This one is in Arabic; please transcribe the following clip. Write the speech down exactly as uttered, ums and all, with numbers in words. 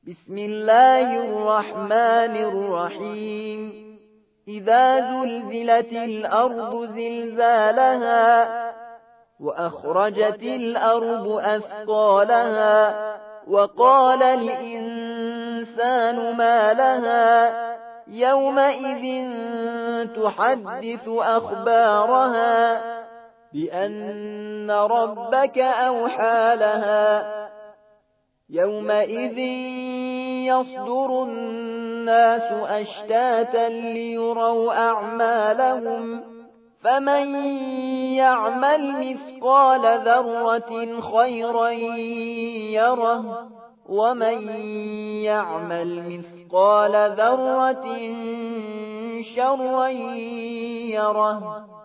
بسم الله الرحمن الرحيم إذا زلزلت الأرض زلزالها وأخرجت الأرض أثقالها وقال الإنسان ما لها يومئذ تحدث أخبارها بأن ربك أوحى لها يومئذ يصدر الناس أشتاتا ليروا أعمالهم فمن يعمل مثقال ذرة خيرا يره ومن يعمل مثقال ذرة شرا يره